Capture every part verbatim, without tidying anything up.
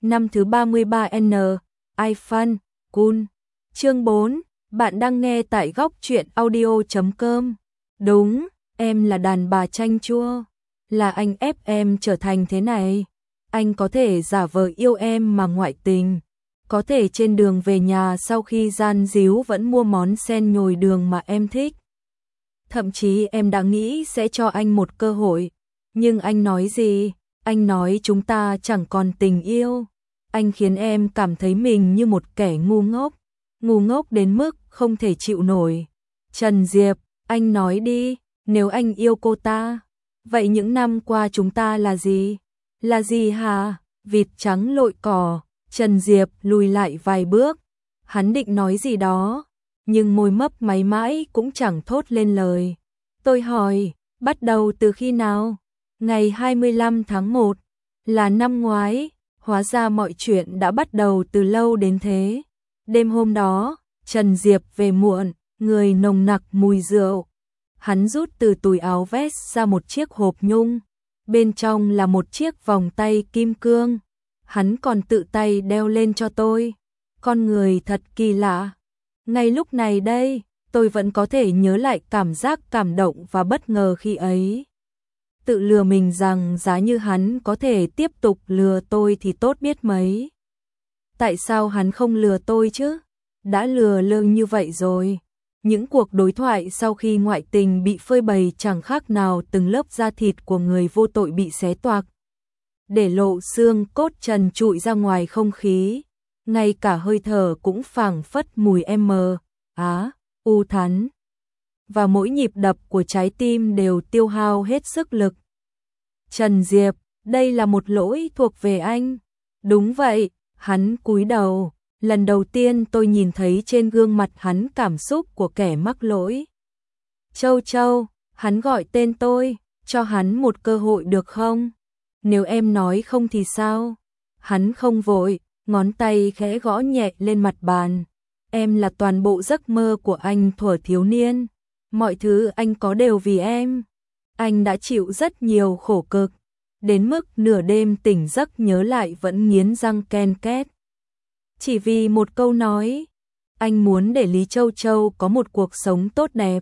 năm thứ ba mươi ba N, iPhone, cool. Chương bốn, bạn đang nghe tại góc truyện audio chấm com. Đúng, em là đàn bà chanh chua, là anh ép em trở thành thế này. Anh có thể giả vờ yêu em mà ngoại tình, có thể trên đường về nhà sau khi gian díu vẫn mua món sen nhồi đường mà em thích. Thậm chí em đã nghĩ sẽ cho anh một cơ hội, nhưng anh nói gì? Anh nói chúng ta chẳng còn tình yêu. Anh khiến em cảm thấy mình như một kẻ ngu ngốc, ngu ngốc đến mức không thể chịu nổi. Trần Diệp, anh nói đi, nếu anh yêu cô ta, vậy những năm qua chúng ta là gì? Là gì hả? Vịt trắng lội cỏ. Trần Diệp lùi lại vài bước, hắn định nói gì đó, nhưng môi mấp máy mãi cũng chẳng thốt lên lời. Tôi hỏi, bắt đầu từ khi nào? Ngày hai mươi lăm tháng một, là năm ngoái, hóa ra mọi chuyện đã bắt đầu từ lâu đến thế. Đêm hôm đó, Trần Diệp về muộn, người nồng nặc mùi rượu. Hắn rút từ túi áo vest ra một chiếc hộp nhung, bên trong là một chiếc vòng tay kim cương. Hắn còn tự tay đeo lên cho tôi. Con người thật kỳ lạ. Ngay lúc này đây, tôi vẫn có thể nhớ lại cảm giác cảm động và bất ngờ khi ấy. Tự lừa mình rằng giá như hắn có thể tiếp tục lừa tôi thì tốt biết mấy. Tại sao hắn không lừa tôi chứ? Đã lừa lương như vậy rồi. Những cuộc đối thoại sau khi ngoại tình bị phơi bày chẳng khác nào từng lớp da thịt của người vô tội bị xé toạc, để lộ xương cốt trần trụi ra ngoài không khí. Ngay cả hơi thở cũng phảng phất mùi em mờ, á, u thắn. Và mỗi nhịp đập của trái tim đều tiêu hao hết sức lực. Trần Diệp, đây là một lỗi thuộc về anh. Đúng vậy, hắn cúi đầu. Lần đầu tiên tôi nhìn thấy trên gương mặt hắn cảm xúc của kẻ mắc lỗi. Châu Châu, hắn gọi tên tôi, cho hắn một cơ hội được không? Nếu em nói không thì sao? Hắn không vội, ngón tay khẽ gõ nhẹ lên mặt bàn. Em là toàn bộ giấc mơ của anh thuở thiếu niên. Mọi thứ anh có đều vì em. Anh đã chịu rất nhiều khổ cực, đến mức nửa đêm tỉnh giấc nhớ lại vẫn nghiến răng ken két. Chỉ vì một câu nói, anh muốn để Lý Châu Châu có một cuộc sống tốt đẹp.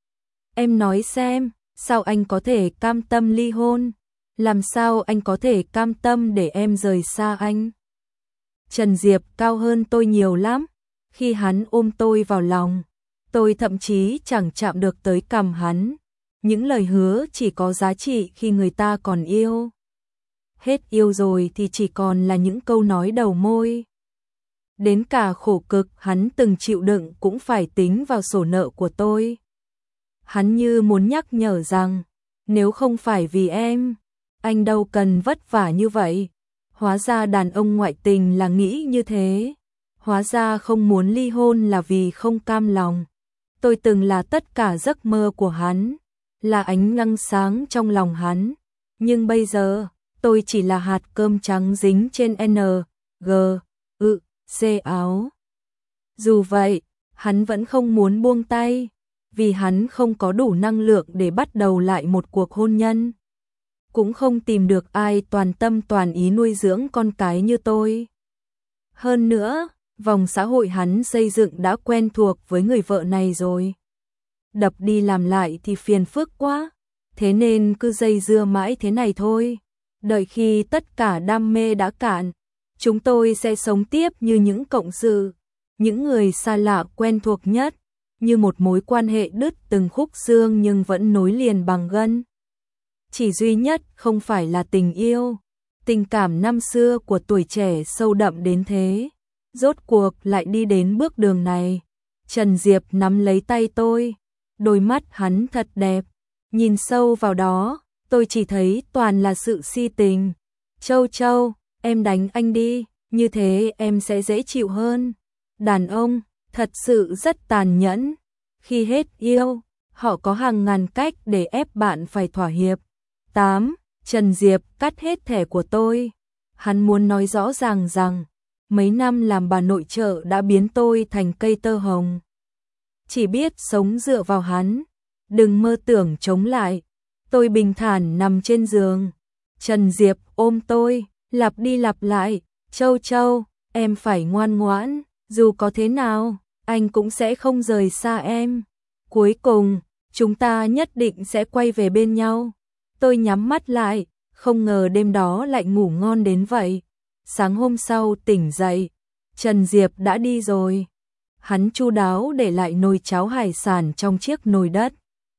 Em nói xem, sao anh có thể cam tâm ly hôn? Làm sao anh có thể cam tâm để em rời xa anh? Trần Diệp cao hơn tôi nhiều lắm. Khi hắn ôm tôi vào lòng, tôi thậm chí chẳng chạm được tới cằm hắn. Những lời hứa chỉ có giá trị khi người ta còn yêu. Hết yêu rồi thì chỉ còn là những câu nói đầu môi. Đến cả khổ cực hắn từng chịu đựng cũng phải tính vào sổ nợ của tôi. Hắn như muốn nhắc nhở rằng, nếu không phải vì em, anh đâu cần vất vả như vậy. Hóa ra đàn ông ngoại tình là nghĩ như thế. Hóa ra không muốn ly hôn là vì không cam lòng. Tôi từng là tất cả giấc mơ của hắn, là ánh nắng sáng trong lòng hắn. Nhưng bây giờ, tôi chỉ là hạt cơm trắng dính trên N, G, ự, C áo. Dù vậy, hắn vẫn không muốn buông tay, vì hắn không có đủ năng lượng để bắt đầu lại một cuộc hôn nhân. Cũng không tìm được ai toàn tâm toàn ý nuôi dưỡng con cái như tôi. Hơn nữa, vòng xã hội hắn xây dựng đã quen thuộc với người vợ này rồi. Đập đi làm lại thì phiền phức quá, thế nên cứ dây dưa mãi thế này thôi. Đợi khi tất cả đam mê đã cạn, chúng tôi sẽ sống tiếp như những cộng sự, những người xa lạ quen thuộc nhất, như một mối quan hệ đứt từng khúc xương nhưng vẫn nối liền bằng gân. Chỉ duy nhất không phải là tình yêu, tình cảm năm xưa của tuổi trẻ sâu đậm đến thế, rốt cuộc lại đi đến bước đường này. Trần Diệp nắm lấy tay tôi, đôi mắt hắn thật đẹp, nhìn sâu vào đó, tôi chỉ thấy toàn là sự si tình. Châu Châu, em đánh anh đi, như thế em sẽ dễ chịu hơn. Đàn ông, thật sự rất tàn nhẫn. Khi hết yêu, họ có hàng ngàn cách để ép bạn phải thỏa hiệp. tám. Trần Diệp cắt hết thẻ của tôi. Hắn muốn nói rõ ràng rằng, mấy năm làm bà nội trợ đã biến tôi thành cây tơ hồng. Chỉ biết sống dựa vào hắn, đừng mơ tưởng chống lại. Tôi bình thản nằm trên giường. Trần Diệp ôm tôi, lặp đi lặp lại, Châu Châu, em phải ngoan ngoãn, dù có thế nào, anh cũng sẽ không rời xa em. Cuối cùng, chúng ta nhất định sẽ quay về bên nhau. Tôi nhắm mắt lại, không ngờ đêm đó lại ngủ ngon đến vậy. Sáng hôm sau tỉnh dậy, Trần Diệp đã đi rồi. Hắn chu đáo để lại nồi cháo hải sản trong chiếc nồi đất,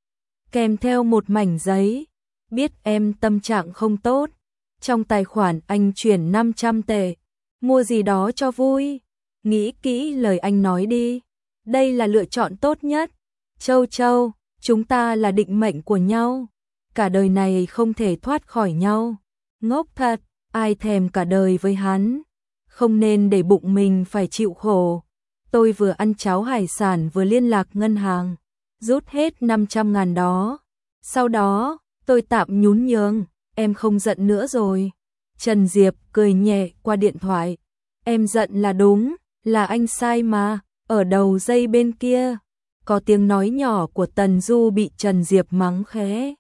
kèm theo một mảnh giấy. Biết em tâm trạng không tốt, trong tài khoản anh chuyển năm trăm tệ, mua gì đó cho vui. Nghĩ kỹ lời anh nói đi, đây là lựa chọn tốt nhất. Châu Châu, chúng ta là định mệnh của nhau, cả đời này không thể thoát khỏi nhau. Ngốc thật, ai thèm cả đời với hắn, không nên để bụng mình phải chịu khổ. Tôi vừa ăn cháo hải sản vừa liên lạc ngân hàng, rút hết năm trăm ngàn đó. Sau đó, tôi tạm nhún nhường, em không giận nữa rồi. Trần Diệp cười nhẹ qua điện thoại. Em giận là đúng, là anh sai mà. Ở đầu dây bên kia, có tiếng nói nhỏ của Tần Du bị Trần Diệp mắng khẽ.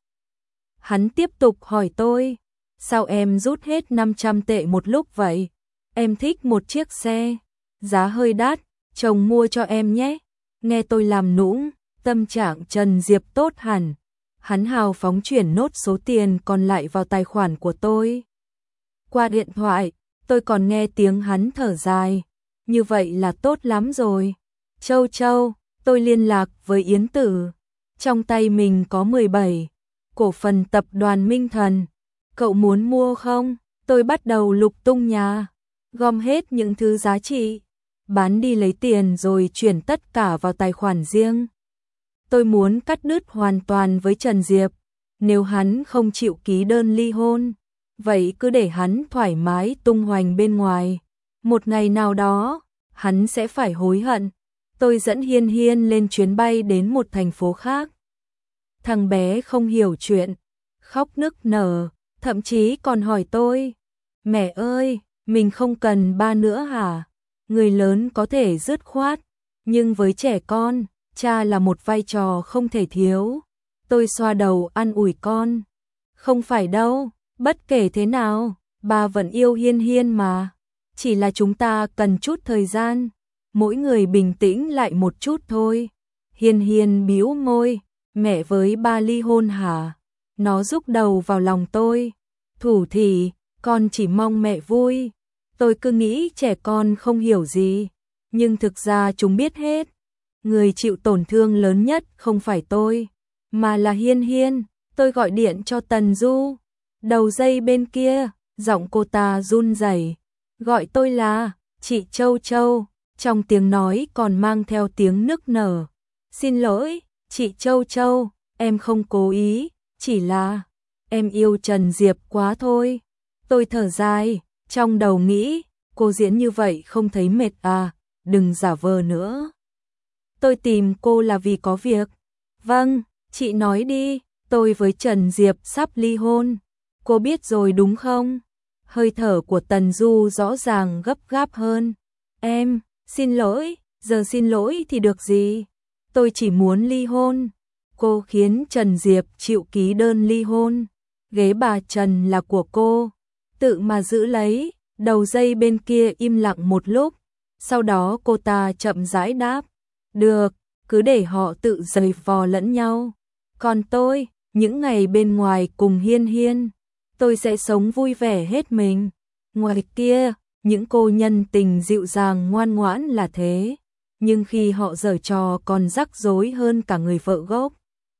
Hắn tiếp tục hỏi tôi, sao em rút hết năm trăm tệ một lúc vậy? Em thích một chiếc xe, giá hơi đắt, chồng mua cho em nhé. Nghe tôi làm nũng, tâm trạng Trần Diệp tốt hẳn. Hắn hào phóng chuyển nốt số tiền còn lại vào tài khoản của tôi. Qua điện thoại, tôi còn nghe tiếng hắn thở dài. Như vậy là tốt lắm rồi. Châu Châu, tôi liên lạc với Yến Tử. Trong tay mình có mười bảy cổ phần tập đoàn Minh Thần. Cậu muốn mua không? Tôi bắt đầu lục tung nhà, gom hết những thứ giá trị, bán đi lấy tiền rồi chuyển tất cả vào tài khoản riêng. Tôi muốn cắt đứt hoàn toàn với Trần Diệp. Nếu hắn không chịu ký đơn ly hôn, vậy cứ để hắn thoải mái tung hoành bên ngoài. Một ngày nào đó, hắn sẽ phải hối hận. Tôi dẫn Hiên Hiên lên chuyến bay đến một thành phố khác. Thằng bé không hiểu chuyện, khóc nức nở, thậm chí còn hỏi tôi, mẹ ơi, mình không cần ba nữa hả? Người lớn có thể dứt khoát, nhưng với trẻ con, cha là một vai trò không thể thiếu. Tôi xoa đầu an ủi con. Không phải đâu, bất kể thế nào, ba vẫn yêu Hiên Hiên mà. Chỉ là chúng ta cần chút thời gian, mỗi người bình tĩnh lại một chút thôi. Hiên Hiên bĩu môi, mẹ với ba ly hôn hả? Nó rúc đầu vào lòng tôi. Thủ thì, con chỉ mong mẹ vui. Tôi cứ nghĩ trẻ con không hiểu gì, nhưng thực ra chúng biết hết. Người chịu tổn thương lớn nhất không phải tôi, mà là Hiên Hiên. Tôi gọi điện cho Tần Du. Đầu dây bên kia, giọng cô ta run rẩy, gọi tôi là chị Châu Châu, trong tiếng nói còn mang theo tiếng nức nở. Xin lỗi, chị Châu Châu, em không cố ý, chỉ là em yêu Trần Diệp quá thôi. Tôi thở dài, trong đầu nghĩ, cô diễn như vậy không thấy mệt à, đừng giả vờ nữa. Tôi tìm cô là vì có việc. Vâng, chị nói đi, tôi với Trần Diệp sắp ly hôn. Cô biết rồi đúng không? Hơi thở của Tần Du rõ ràng gấp gáp hơn. Em, xin lỗi, giờ xin lỗi thì được gì? Tôi chỉ muốn ly hôn. Cô khiến Trần Diệp chịu ký đơn ly hôn. Ghế bà Trần là của cô, tự mà giữ lấy. Đầu dây bên kia im lặng một lúc, sau đó cô ta chậm rãi đáp. Được, cứ để họ tự giày vò lẫn nhau. Còn tôi, những ngày bên ngoài cùng Hiên Hiên, tôi sẽ sống vui vẻ hết mình. Ngoài kia, những cô nhân tình dịu dàng ngoan ngoãn là thế, nhưng khi họ giở trò còn rắc rối hơn cả người vợ gốc.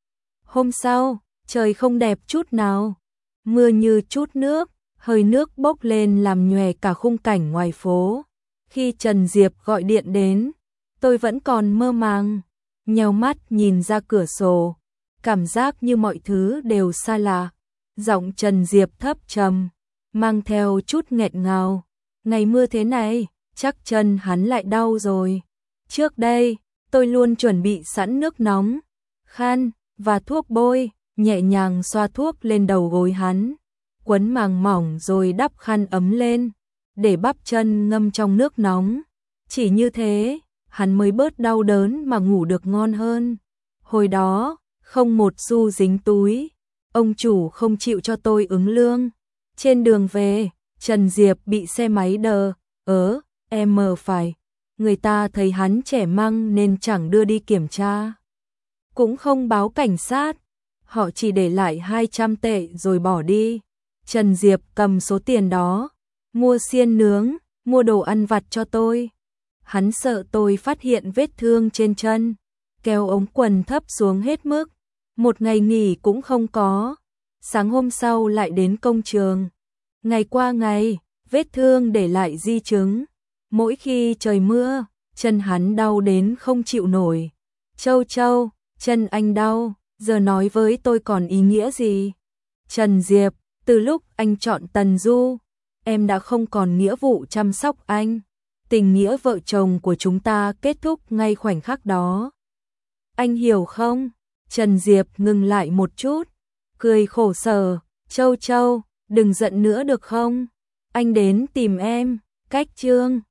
Hôm sau, trời không đẹp chút nào, mưa như chút nước, hơi nước bốc lên làm nhòe cả khung cảnh ngoài phố. Khi Trần Diệp gọi điện đến, tôi vẫn còn mơ màng, nheo mắt nhìn ra cửa sổ, cảm giác như mọi thứ đều xa lạ. Giọng Trần Diệp thấp trầm, mang theo chút nghẹn ngào. Ngày mưa thế này, chắc chân hắn lại đau rồi. Trước đây, tôi luôn chuẩn bị sẵn nước nóng, khăn và thuốc bôi, nhẹ nhàng xoa thuốc lên đầu gối hắn, quấn màng mỏng rồi đắp khăn ấm lên, để bắp chân ngâm trong nước nóng. Chỉ như thế, hắn mới bớt đau đớn mà ngủ được ngon hơn. Hồi đó, không một xu dính túi, ông chủ không chịu cho tôi ứng lương. Trên đường về, Trần Diệp bị xe máy đờ Ớ, em mờ phải, người ta thấy hắn trẻ măng nên chẳng đưa đi kiểm tra. Cũng không báo cảnh sát, họ chỉ để lại hai trăm tệ rồi bỏ đi. Trần Diệp cầm số tiền đó, mua xiên nướng, mua đồ ăn vặt cho tôi. Hắn sợ tôi phát hiện vết thương trên chân, kéo ống quần thấp xuống hết mức. Một ngày nghỉ cũng không có. Sáng hôm sau lại đến công trường. Ngày qua ngày, vết thương để lại di chứng. Mỗi khi trời mưa, chân hắn đau đến không chịu nổi. Châu Châu, chân anh đau, giờ nói với tôi còn ý nghĩa gì? Trần Diệp, từ lúc anh chọn Tần Du, em đã không còn nghĩa vụ chăm sóc anh. Tình nghĩa vợ chồng của chúng ta kết thúc ngay khoảnh khắc đó. Anh hiểu không? Trần Diệp ngừng lại một chút, cười khổ sở. Châu Châu, đừng giận nữa được không? Anh đến tìm em, cách Trương.